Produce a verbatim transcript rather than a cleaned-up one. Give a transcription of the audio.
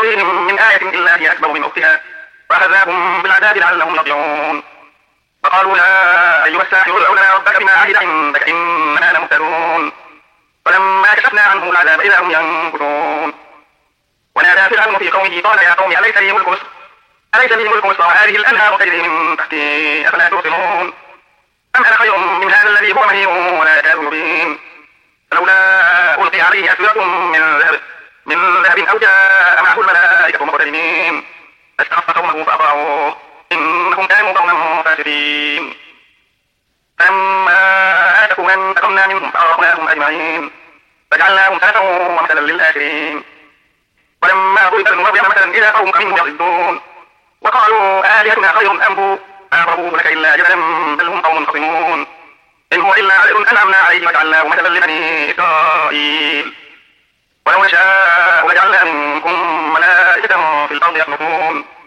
تأويهم من آية إلا هي أكبر من أختها وأخذناهم بالعذاب لعلهم يرجعون. فقالوا يا أيها الساحر ادع لنا ربك بما عهد عندك إننا لمهتدون. فلما كشفنا عنهم العذاب إذا هم ينكثون. ونادى فرعون في قومه قال يا قوم أليس لي ملك مصر أليس لي ملك مصر وهذه الأنهار تجري من تحتي أفلا تبصرون. أم أنا خير من هذا الذي هو مهين ولا يكاد يبين. فلولا ألقي عليه أسورة من ذهب من ذهب أو جاء معه الملائكة مقترنين فاستخف قومه فأطاعوه إنهم كانوا قوما فاسقين. فلما آتوا من انتقمنا منهم فأغرقناهم أجمعين فجعلناهم سلفا ومثلا للآخرين. ولما ضرب ابن مريم مثلا إذا قومك منه يصدون وقالوا آلهتنا خير أم هو ما ضربوه لك إلا جدلا بل هم قوم خصمون. إن هو إلا عذر أنعمنا عليه وجعلناه مثلا لبني إسرائيل. ولو نشاء لجعلنا منكم ملائكة في الأرض يخلقون